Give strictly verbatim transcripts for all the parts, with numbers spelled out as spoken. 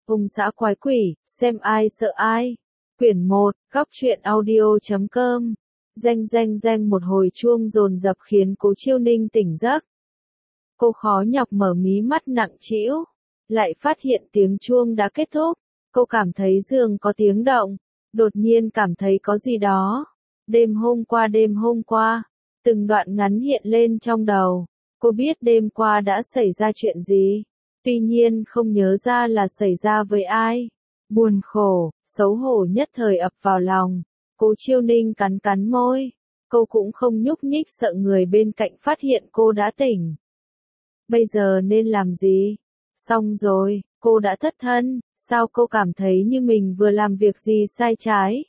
Hung dã quái quỷ, xem ai sợ ai. Quyển một, góc truyện audio chấm com. Reng reng reng một hồi chuông dồn dập khiến Cố Chiêu Ninh tỉnh giấc. Cô khó nhọc mở mí mắt nặng trĩu, lại phát hiện tiếng chuông đã kết thúc. Cô cảm thấy giường có tiếng động, đột nhiên cảm thấy có gì đó. Đêm hôm qua đêm hôm qua, từng đoạn ngắn hiện lên trong đầu. Cô biết đêm qua đã xảy ra chuyện gì, tuy nhiên không nhớ ra là xảy ra với ai. Buồn khổ, xấu hổ nhất thời ập vào lòng. Cố Chiêu Ninh cắn cắn môi, cô cũng không nhúc nhích sợ người bên cạnh phát hiện cô đã tỉnh. Bây giờ nên làm gì? Xong rồi, cô đã thất thân, sao cô cảm thấy như mình vừa làm việc gì sai trái?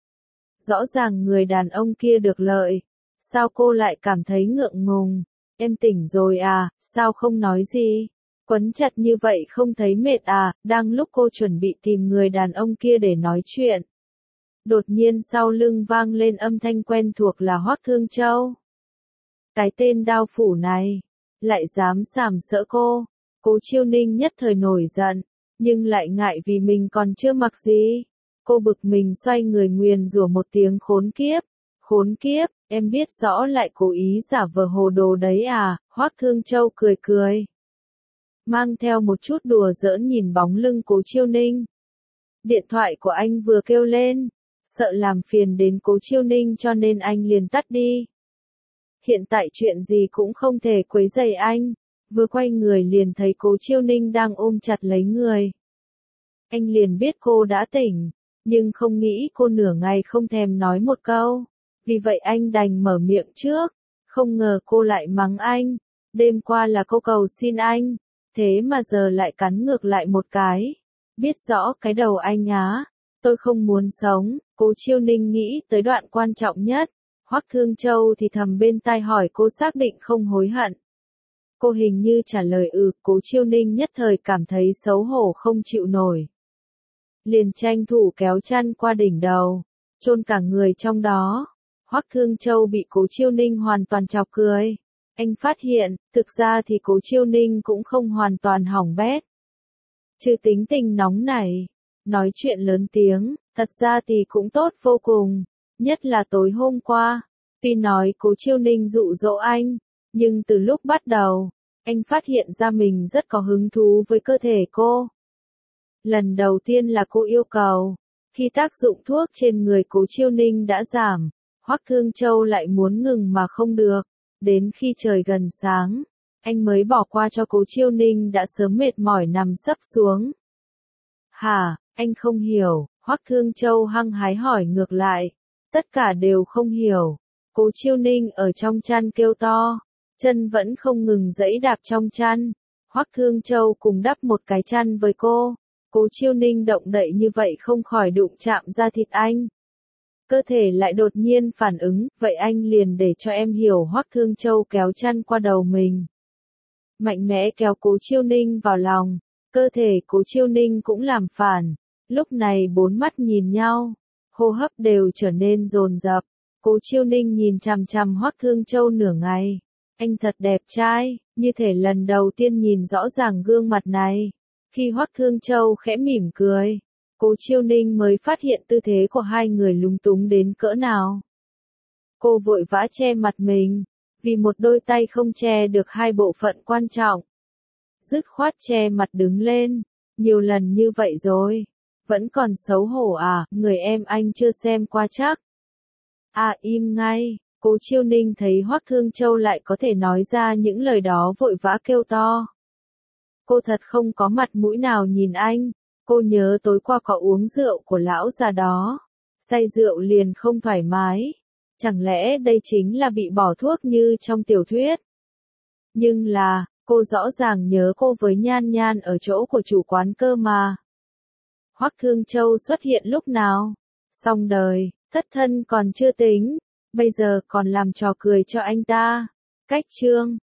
Rõ ràng người đàn ông kia được lợi, sao cô lại cảm thấy ngượng ngùng? Em tỉnh rồi à, sao không nói gì? Quấn chặt như vậy không thấy mệt à? Đang lúc cô chuẩn bị tìm người đàn ông kia để nói chuyện, đột nhiên sau lưng vang lên âm thanh quen thuộc là Hoắc Thương Châu. Cái tên đao phủ này, lại dám sàm sỡ cô. Cố Chiêu Ninh nhất thời nổi giận, nhưng lại ngại vì mình còn chưa mặc gì. Cô bực mình xoay người nguyền rủa một tiếng khốn kiếp. Khốn kiếp, em biết rõ lại cố ý giả vờ hồ đồ đấy à? Hoắc Thương Châu cười cười, mang theo một chút đùa giỡn nhìn bóng lưng Cố Chiêu Ninh. Điện thoại của anh vừa kêu lên, sợ làm phiền đến Cố Chiêu Ninh cho nên anh liền tắt đi. Hiện tại chuyện gì cũng không thể quấy rầy anh. Vừa quay người liền thấy Cố Chiêu Ninh đang ôm chặt lấy người. Anh liền biết cô đã tỉnh, nhưng không nghĩ cô nửa ngày không thèm nói một câu. Vì vậy anh đành mở miệng trước. Không ngờ cô lại mắng anh. Đêm qua là cô cầu xin anh, thế mà giờ lại cắn ngược lại một cái. Biết rõ cái đầu anh á, tôi không muốn sống. Cố Chiêu Ninh nghĩ tới đoạn quan trọng nhất. Hoắc Thương Châu thì thầm bên tai hỏi cô xác định không hối hận. Cô hình như trả lời ừ. Cố Chiêu Ninh nhất thời cảm thấy xấu hổ không chịu nổi, liền tranh thủ kéo chăn qua đỉnh đầu, chôn cả người trong đó. Hoắc Thương Châu bị Cố Chiêu Ninh hoàn toàn chọc cười. Anh phát hiện, thực ra thì Cố Chiêu Ninh cũng không hoàn toàn hỏng bét. Trừ tính tình nóng nảy, nói chuyện lớn tiếng, thật ra thì cũng tốt vô cùng. Nhất là tối hôm qua, tuy nói Cố Chiêu Ninh dụ dỗ anh, nhưng từ lúc bắt đầu, anh phát hiện ra mình rất có hứng thú với cơ thể cô. Lần đầu tiên là cô yêu cầu, khi tác dụng thuốc trên người Cố Chiêu Ninh đã giảm, Hoắc Thương Châu lại muốn ngừng mà không được. Đến khi trời gần sáng, anh mới bỏ qua cho Cố Chiêu Ninh đã sớm mệt mỏi nằm sấp xuống. Hả, anh không hiểu? Hoắc Thương Châu hăng hái hỏi ngược lại. Tất cả đều không hiểu. Cố Chiêu Ninh ở trong chăn kêu to, chân vẫn không ngừng giãy đạp trong chăn. Hoắc Thương Châu cùng đắp một cái chăn với cô. Cố Chiêu Ninh động đậy như vậy không khỏi đụng chạm ra thịt anh. Cơ thể lại đột nhiên phản ứng, vậy anh liền để cho em hiểu. Hoắc Thương Châu kéo chăn qua đầu mình, mạnh mẽ kéo Cố Chiêu Ninh vào lòng. Cơ thể Cố Chiêu Ninh cũng làm phản. Lúc này bốn mắt nhìn nhau, hô hấp đều trở nên dồn dập. Cố Chiêu Ninh nhìn chằm chằm Hoắc Thương Châu nửa ngày. Anh thật đẹp trai, như thể lần đầu tiên nhìn rõ ràng gương mặt này. Khi Hoắc Thương Châu khẽ mỉm cười, Cố Chiêu Ninh mới phát hiện tư thế của hai người lúng túng đến cỡ nào. Cô vội vã che mặt mình, vì một đôi tay không che được hai bộ phận quan trọng. Dứt khoát che mặt đứng lên, nhiều lần như vậy rồi, vẫn còn xấu hổ à? Người em anh chưa xem qua chắc. À, im ngay. Cố Chiêu Ninh thấy Hoắc Thương Châu lại có thể nói ra những lời đó vội vã kêu to. Cô thật không có mặt mũi nào nhìn anh. Cô nhớ tối qua có uống rượu của lão già đó, say rượu liền không thoải mái. Chẳng lẽ đây chính là bị bỏ thuốc như trong tiểu thuyết? Nhưng là, cô rõ ràng nhớ cô với Nhan Nhan ở chỗ của chủ quán cơ mà. Hoắc Thương Châu xuất hiện lúc nào? Xong đời, thất thân còn chưa tính, bây giờ còn làm trò cười cho anh ta. Cách chương